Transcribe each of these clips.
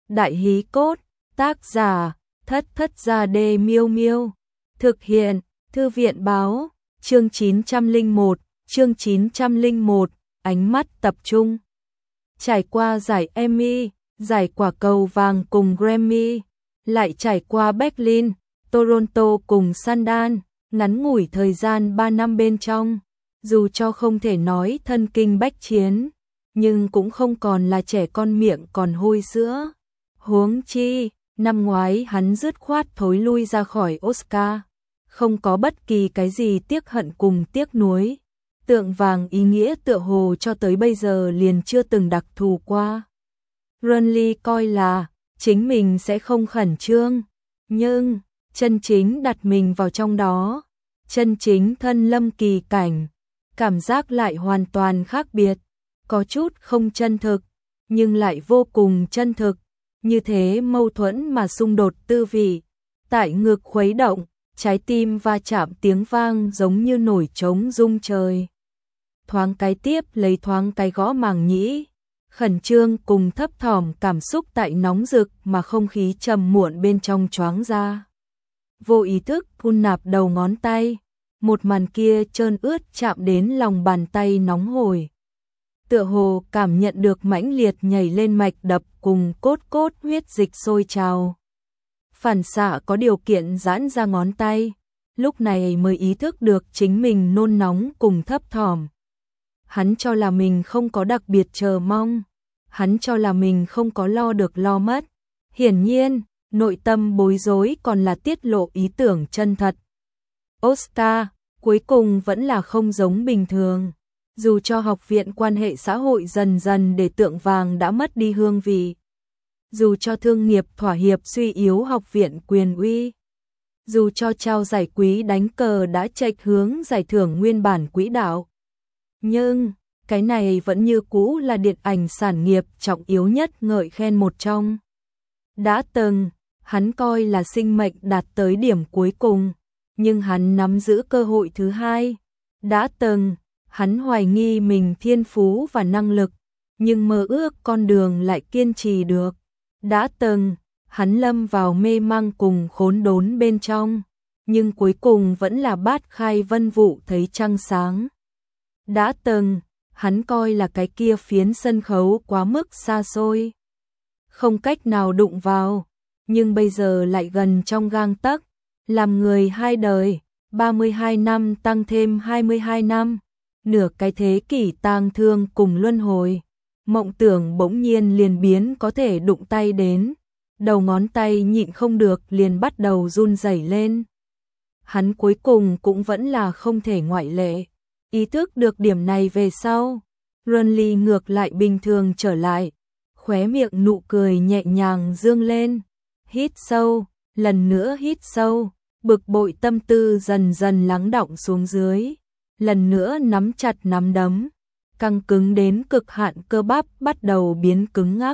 Đại hí cốt, tác giả, Thất Thất Gia Đê Miêu Miêu. Thực hiện, Thư viện báo, chương 901, ánh mắt tập trung. Trải qua giải Emmy, giải quả cầu vàng cùng Grammy, lại trải qua Berlin, Toronto cùng Sundance, ngắn ngủi thời gian 3 năm bên trong, dù cho không thể nói thân kinh bách chiến, nhưng cũng không còn là trẻ con miệng còn hôi sữa. Huống chi, năm ngoái hắn dứt khoát thối lui ra khỏi Oscar, không có bất kỳ cái gì tiếc hận cùng tiếc nuối. Tượng vàng ý nghĩa tựa hồ cho tới bây giờ liền chưa từng đặc thù qua. Renly coi là chính mình sẽ không khẩn trương, nhưng chân chính đặt mình vào trong đó, chân chính thân lâm kỳ cảnh, cảm giác lại hoàn toàn khác biệt, có chút không chân thực, nhưng lại vô cùng chân thực, như thế mâu thuẫn mà xung đột tư vị, tại ngực khuấy động, trái tim va chạm tiếng vang giống như nổi trống rung trời. Thoáng cái tiếp lấy thoáng cái gõ màng nhĩ, khẩn trương cùng thấp thỏm cảm xúc tại nóng rực mà không khí trầm muộn bên trong choáng ra. Vô ý thức hun nạp đầu ngón tay, một màn kia trơn ướt chạm đến lòng bàn tay nóng hổi. Tựa hồ cảm nhận được mãnh liệt nhảy lên mạch đập cùng cốt cốt huyết dịch sôi trào. Phản xạ có điều kiện giãn ra ngón tay, lúc này mới ý thức được chính mình nôn nóng cùng thấp thỏm. Hắn cho là mình không có đặc biệt chờ mong, hắn cho là mình không có lo được lo mất. Hiển nhiên, nội tâm bối rối còn là tiết lộ ý tưởng chân thật. Oscar, cuối cùng vẫn là không giống bình thường. Dù cho học viện quan hệ xã hội dần dần để tượng vàng đã mất đi hương vị. Dù cho thương nghiệp thỏa hiệp suy yếu học viện quyền uy. Dù cho trao giải quý đánh cờ đã chệch hướng giải thưởng nguyên bản quỹ đạo. Nhưng, cái này vẫn như cũ là điện ảnh sản nghiệp trọng yếu nhất ngợi khen một trong. Đã từng, hắn coi là sinh mệnh đạt tới điểm cuối cùng, nhưng hắn nắm giữ cơ hội thứ hai. Đã từng, hắn hoài nghi mình thiên phú và năng lực, nhưng mơ ước con đường lại kiên trì được. Đã từng, hắn lâm vào mê mang cùng khốn đốn bên trong, nhưng cuối cùng vẫn là bát khai vân vụ thấy trăng sáng. Đã từng, hắn coi là cái kia phiến sân khấu quá mức xa xôi, không cách nào đụng vào, nhưng bây giờ lại gần trong gang tấc, làm người hai đời, 32 năm tăng thêm 22 năm, nửa cái thế kỷ tang thương cùng luân hồi, mộng tưởng bỗng nhiên liền biến có thể đụng tay đến, đầu ngón tay nhịn không được liền bắt đầu run rẩy lên. Hắn cuối cùng cũng vẫn là không thể ngoại lệ. Ý thức được điểm này về sau, Renly ngược lại bình thường trở lại, khóe miệng nụ cười nhẹ nhàng dương lên, hít sâu, lần nữa hít sâu, bực bội tâm tư dần dần lắng đọng xuống dưới, lần nữa nắm chặt nắm đấm, căng cứng đến cực hạn cơ bắp bắt đầu biến cứng ngắc.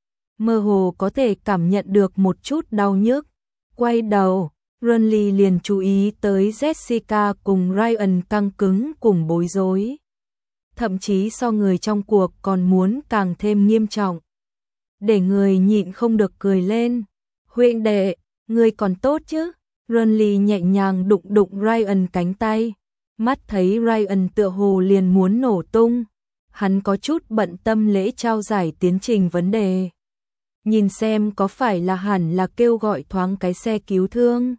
Mơ hồ có thể cảm nhận được một chút đau nhức, quay đầu. Renly liền chú ý tới Jessica cùng Ryan căng cứng cùng bối rối. Thậm chí so người trong cuộc còn muốn càng thêm nghiêm trọng. Để người nhịn không được cười lên. Huynh đệ, người còn tốt chứ? Renly nhẹ nhàng đụng đụng Ryan cánh tay. Mắt thấy Ryan tựa hồ liền muốn nổ tung. Hắn có chút bận tâm lễ trao giải tiến trình vấn đề. Nhìn xem có phải là hẳn là kêu gọi thoáng cái xe cứu thương.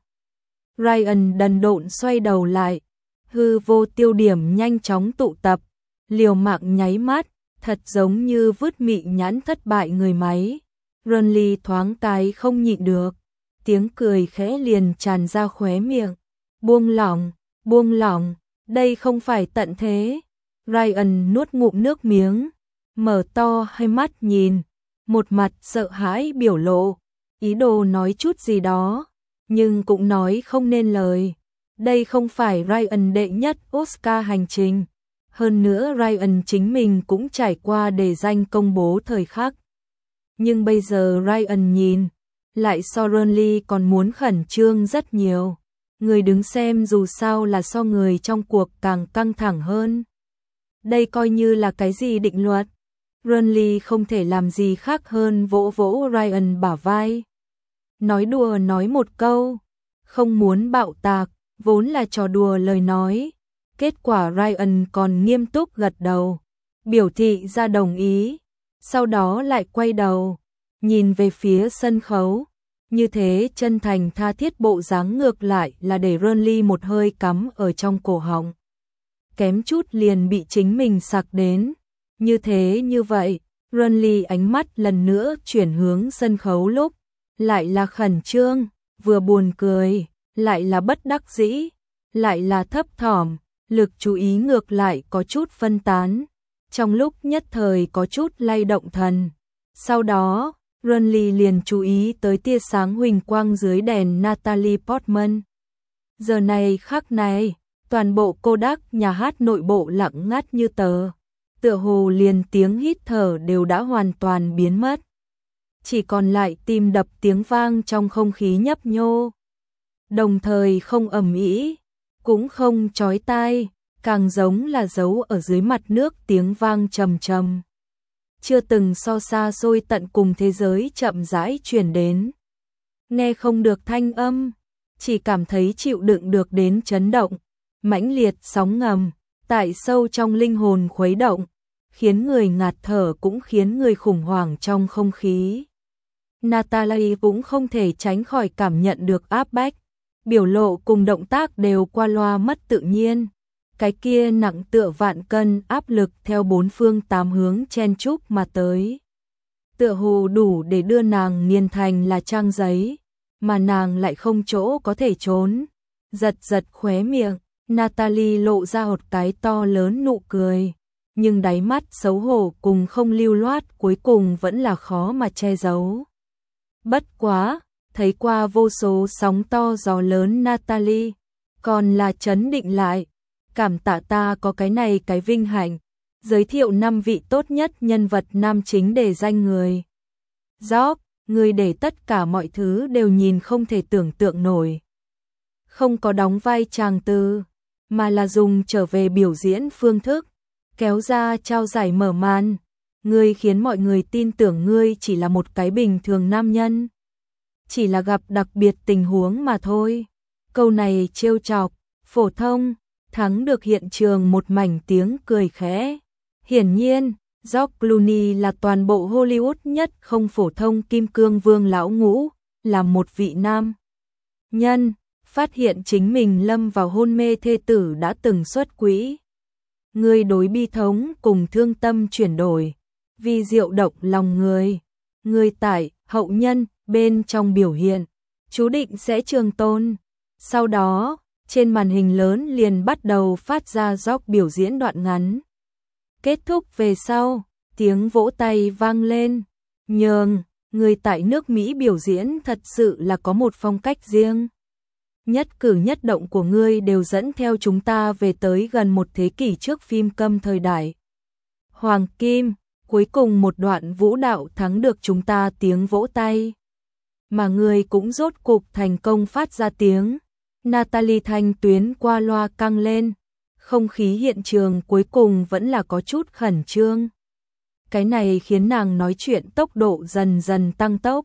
Ryan đần độn xoay đầu lại, hư vô tiêu điểm nhanh chóng tụ tập, liều mạng nháy mắt, thật giống như vứt mị nhãn thất bại người máy. Renly thoáng cái không nhịn được, tiếng cười khẽ liền tràn ra khóe miệng. Buông lỏng, đây không phải tận thế. Ryan nuốt ngụm nước miếng, mở to hai mắt nhìn, một mặt sợ hãi biểu lộ, ý đồ nói chút gì đó. Nhưng cũng nói không nên lời. Đây không phải Ryan đệ nhất Oscar hành trình. Hơn nữa Ryan chính mình cũng trải qua đề danh công bố thời khắc. Nhưng bây giờ Ryan nhìn, lại so Renly còn muốn khẩn trương rất nhiều. Người đứng xem dù sao là so người trong cuộc càng căng thẳng hơn. Đây coi như là cái gì định luật? Renly không thể làm gì khác hơn vỗ vỗ Ryan bả vai. Nói đùa nói một câu, không muốn bạo tạc, vốn là trò đùa lời nói. Kết quả Ryan còn nghiêm túc gật đầu, biểu thị ra đồng ý. Sau đó lại quay đầu, nhìn về phía sân khấu. Như thế chân thành tha thiết bộ dáng ngược lại là để Renly một hơi cắm ở trong cổ họng. Kém chút liền bị chính mình sặc đến. Như thế như vậy, Renly ánh mắt lần nữa chuyển hướng sân khấu lúc, lại là khẩn trương, vừa buồn cười, lại là bất đắc dĩ, lại là thấp thỏm, lực chú ý ngược lại có chút phân tán, trong lúc nhất thời có chút lay động thần. Sau đó, Renly liền chú ý tới tia sáng huỳnh quang dưới đèn Natalie Portman. Giờ này khắc này, toàn bộ Kodak nhà hát nội bộ lặng ngắt như tờ, tựa hồ liền tiếng hít thở đều đã hoàn toàn biến mất. Chỉ còn lại tim đập tiếng vang trong không khí nhấp nhô. Đồng thời không ầm ĩ, cũng không chói tai, càng giống là giấu ở dưới mặt nước tiếng vang trầm trầm. Chưa từng so xa xôi tận cùng thế giới chậm rãi truyền đến. Nghe không được thanh âm, chỉ cảm thấy chịu đựng được đến chấn động, mãnh liệt sóng ngầm, tại sâu trong linh hồn khuấy động, khiến người ngạt thở cũng khiến người khủng hoảng trong không khí. Natalie cũng không thể tránh khỏi cảm nhận được áp bách, biểu lộ cùng động tác đều qua loa mất tự nhiên. Cái kia nặng tựa vạn cân áp lực theo bốn phương tám hướng chen chúc mà tới. Tựa hồ đủ để đưa nàng nghiền thành là trang giấy, mà nàng lại không chỗ có thể trốn. Giật giật khóe miệng, Natalie lộ ra một cái to lớn nụ cười, nhưng đáy mắt xấu hổ cùng không lưu loát cuối cùng vẫn là khó mà che giấu. Bất quá, thấy qua vô số sóng to gió lớn Natalie, còn là trấn định lại. Cảm tạ ta có cái này cái vinh hạnh, giới thiệu 5 vị tốt nhất nhân vật nam chính để danh người. Jock, người để tất cả mọi thứ đều nhìn không thể tưởng tượng nổi. Không có đóng vai chàng tư, mà là dùng trở về biểu diễn phương thức, kéo ra trao giải mở màn. Ngươi khiến mọi người tin tưởng ngươi chỉ là một cái bình thường nam nhân. Chỉ là gặp đặc biệt tình huống mà thôi. Câu này trêu chọc, phổ thông, thắng được hiện trường một mảnh tiếng cười khẽ. Hiển nhiên, George Clooney là toàn bộ Hollywood nhất không phổ thông kim cương vương lão ngũ, là một vị nam nhân, phát hiện chính mình lâm vào hôn mê thê tử đã từng xuất quỹ. Người đối bi thống cùng thương tâm chuyển đổi, vì diệu động lòng người. Người tại, hậu nhân, bên trong biểu hiện, chú định sẽ trường tôn. Sau đó, trên màn hình lớn liền bắt đầu phát ra George biểu diễn đoạn ngắn. Kết thúc về sau, tiếng vỗ tay vang lên. Nhường, người tại nước Mỹ biểu diễn thật sự là có một phong cách riêng. Nhất cử nhất động của ngươi đều dẫn theo chúng ta về tới gần một thế kỷ trước phim câm thời đại. Hoàng kim, cuối cùng một đoạn vũ đạo thắng được chúng ta tiếng vỗ tay. Mà ngươi cũng rốt cục thành công phát ra tiếng. Natalie thanh tuyến qua loa căng lên. Không khí hiện trường cuối cùng vẫn là có chút khẩn trương. Cái này khiến nàng nói chuyện tốc độ dần dần tăng tốc.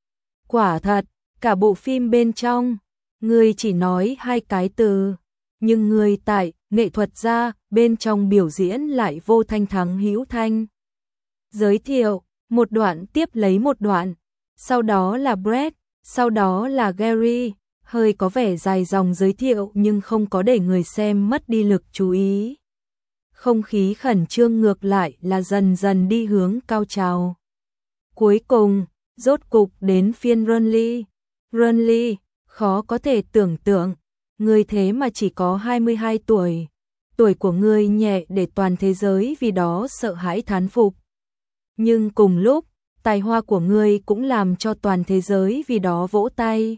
Quả thật, cả bộ phim bên trong, ngươi chỉ nói 2 cái từ, nhưng ngươi tại nghệ thuật gia bên trong biểu diễn lại vô thanh thắng hữu thanh. Giới thiệu, một đoạn tiếp lấy một đoạn, sau đó là Brett, sau đó là Gary, hơi có vẻ dài dòng giới thiệu nhưng không có để người xem mất đi lực chú ý. Không khí khẩn trương ngược lại là dần dần đi hướng cao trào. Cuối cùng, rốt cục đến phiên Renly. Renly, khó có thể tưởng tượng, ngươi thế mà chỉ có 22 tuổi. Tuổi của ngươi nhẹ để toàn thế giới vì đó sợ hãi thán phục. Nhưng cùng lúc, tài hoa của ngươi cũng làm cho toàn thế giới vì đó vỗ tay.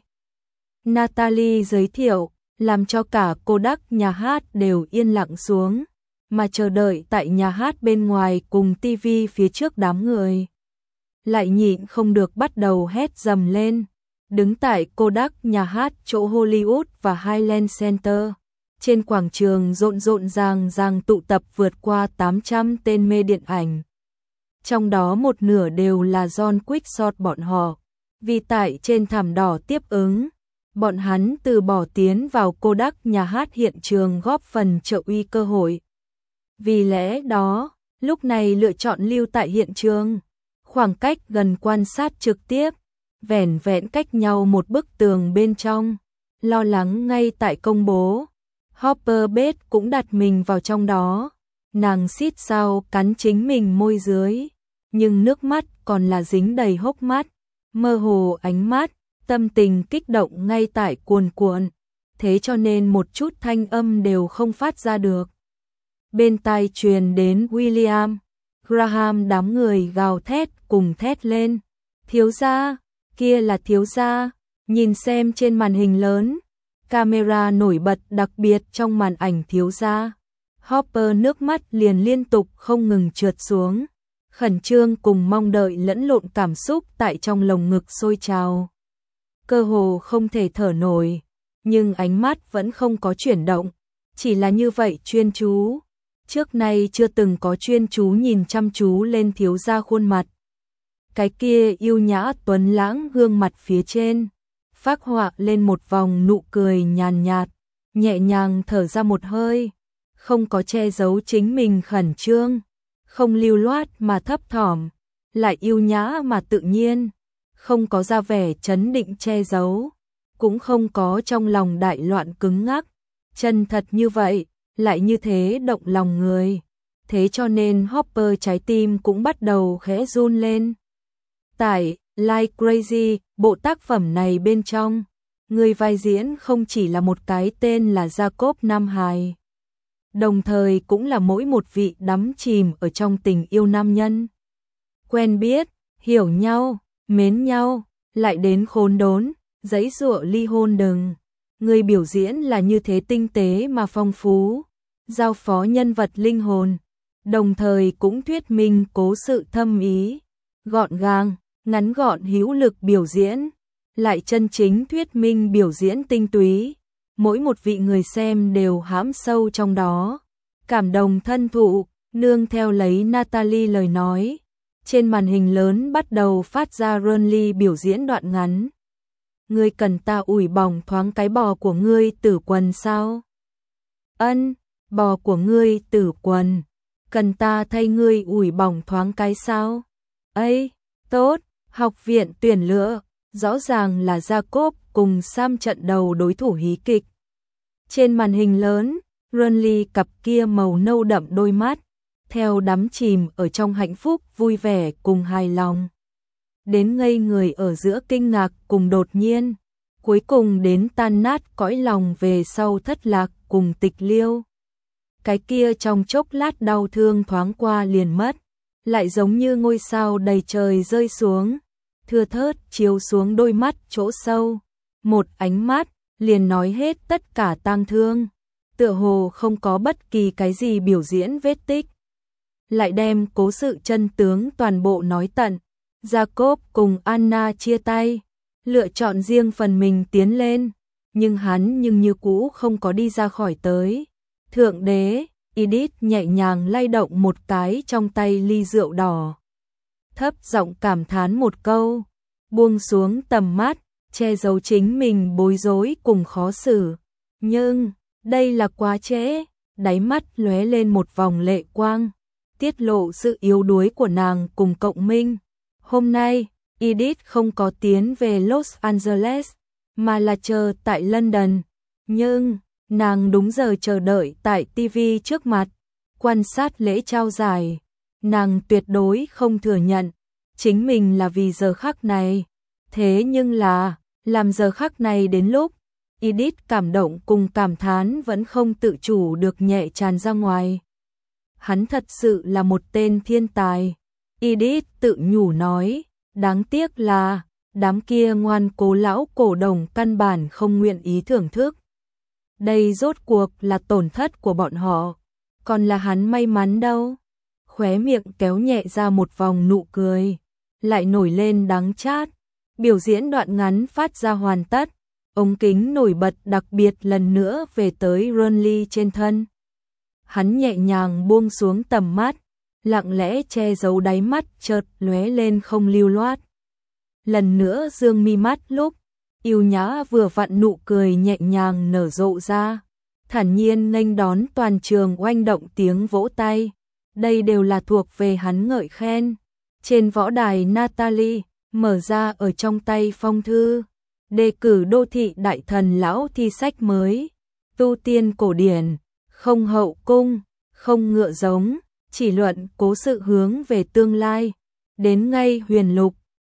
Natalie giới thiệu, làm cho cả Kodak nhà hát đều yên lặng xuống, mà chờ đợi tại nhà hát bên ngoài cùng TV phía trước đám người. Lại nhịn không được bắt đầu hét dầm lên, đứng tại Kodak nhà hát chỗ Hollywood và Highland Center. Trên quảng trường rộn ràng tụ tập vượt qua 800 tên mê điện ảnh. trong đó một nửa đều là John Quickshot bọn họ. Vì tại trên thảm đỏ tiếp ứng, bọn hắn từ bỏ tiến vào Kodak nhà hát hiện trường góp phần trợ uy cơ hội. Vì lẽ đó, lúc này lựa chọn lưu tại hiện trường, khoảng cách gần quan sát trực tiếp, vẻn vẹn cách nhau một bức tường bên trong, lo lắng ngay tại công bố. Hopper Bates cũng đặt mình vào trong đó, nàng xít sao cắn chính mình môi dưới, nhưng nước mắt còn là dính đầy hốc mắt, mơ hồ ánh mắt, tâm tình kích động ngay tại cuồn cuộn, thế cho nên một chút thanh âm đều không phát ra được. Bên tai truyền đến William Graham đám người gào thét cùng thét lên, thiếu gia, kia là thiếu gia, nhìn xem trên màn hình lớn, camera nổi bật đặc biệt trong màn ảnh thiếu gia. Hopper nước mắt liền liên tục không ngừng trượt xuống, khẩn trương cùng mong đợi lẫn lộn cảm xúc tại trong lồng ngực sôi trào. Cơ hồ không thể thở nổi, nhưng ánh mắt vẫn không có chuyển động, chỉ là như vậy chuyên chú. Trước nay chưa từng có chuyên chú nhìn chăm chú lên thiếu gia khuôn mặt. Cái kia yêu nhã tuấn lãng gương mặt phía trên, phác họa lên một vòng nụ cười nhàn nhạt, nhẹ nhàng thở ra một hơi, không có che giấu chính mình khẩn trương, không lưu loát mà thấp thỏm, lại yêu nhã mà tự nhiên, không có ra vẻ chấn định che giấu, cũng không có trong lòng đại loạn cứng ngắc, chân thật như vậy, lại như thế động lòng người. Thế cho nên Hopper trái tim cũng bắt đầu khẽ run lên. Tại Like Crazy, bộ tác phẩm này bên trong, người vai diễn không chỉ là một cái tên là Jacob Nam Hài, đồng thời cũng là mỗi một vị đắm chìm ở trong tình yêu nam nhân. Quen biết, hiểu nhau, mến nhau, lại đến khốn đốn, giãy giụa ly hôn đừng. Người biểu diễn là như thế tinh tế mà phong phú, giao phó nhân vật linh hồn, đồng thời cũng thuyết minh cố sự thâm ý, gọn gàng, ngắn gọn hữu lực biểu diễn, lại chân chính thuyết minh biểu diễn tinh túy, mỗi một vị người xem đều hãm sâu trong đó, cảm động thân thụ, nương theo lấy Natalie lời nói, trên màn hình lớn bắt đầu phát ra Ronly biểu diễn đoạn ngắn. Ngươi cần ta ủi bỏng thoáng cái bò của ngươi tử quần sao? Ân, bò của ngươi tử quần, cần ta thay ngươi ủi bỏng thoáng cái sao? Ây, tốt, học viện tuyển lựa, rõ ràng là Jacob cùng Sam trận đầu đối thủ hí kịch. Trên màn hình lớn, Ronly cặp kia màu nâu đậm đôi mắt, theo đắm chìm ở trong hạnh phúc vui vẻ cùng hài lòng. Đến ngây người ở giữa kinh ngạc cùng đột nhiên, cuối cùng đến tan nát cõi lòng về sau thất lạc cùng tịch liêu. Cái kia trong chốc lát đau thương thoáng qua liền mất, lại giống như ngôi sao đầy trời rơi xuống, thưa thớt chiếu xuống đôi mắt chỗ sâu, một ánh mắt liền nói hết tất cả tang thương, tựa hồ không có bất kỳ cái gì biểu diễn vết tích, lại đem cố sự chân tướng toàn bộ nói tận. Jacob cùng Anna chia tay, lựa chọn riêng phần mình tiến lên, nhưng hắn như cũ không có đi ra khỏi tới. Thượng đế, Edith nhẹ nhàng lay động một cái trong tay ly rượu đỏ. Thấp giọng cảm thán một câu, buông xuống tầm mắt, che giấu chính mình bối rối cùng khó xử. Nhưng, đây là quá trễ, đáy mắt lóe lên một vòng lệ quang, tiết lộ sự yếu đuối của nàng cùng cộng minh. Hôm nay, Edith không có tiến về Los Angeles, mà là chờ tại London. Nhưng, nàng đúng giờ chờ đợi tại TV trước mặt, quan sát lễ trao giải. Nàng tuyệt đối không thừa nhận, chính mình là vì giờ khắc này. Thế nhưng là, làm giờ khắc này đến lúc, Edith cảm động cùng cảm thán vẫn không tự chủ được nhẹ tràn ra ngoài. Hắn thật sự là một tên thiên tài. Edith tự nhủ nói, đáng tiếc là, đám kia ngoan cố lão cổ đồng căn bản không nguyện ý thưởng thức. Đây rốt cuộc là tổn thất của bọn họ, còn là hắn may mắn đâu. Khóe miệng kéo nhẹ ra một vòng nụ cười, lại nổi lên đắng chát. Biểu diễn đoạn ngắn phát ra hoàn tất, ống kính nổi bật đặc biệt lần nữa về tới Ronly trên thân. Hắn nhẹ nhàng buông xuống tầm mắt, lặng lẽ che giấu đáy mắt chợt lóe lên không lưu loát. Lần nữa dương mi mắt lúc yêu nhã vừa vặn nụ cười nhẹ nhàng nở rộ ra, thản nhiên nghênh đón toàn trường oanh động tiếng vỗ tay. Đây đều là thuộc về hắn ngợi khen. Trên võ đài Natalie mở ra ở trong tay phong thư, đề cử đô thị đại thần lão thi sách mới, tu tiên cổ điển, không hậu cung, không ngựa giống, chỉ luận cố sự hướng về tương lai, đến ngay huyền lục,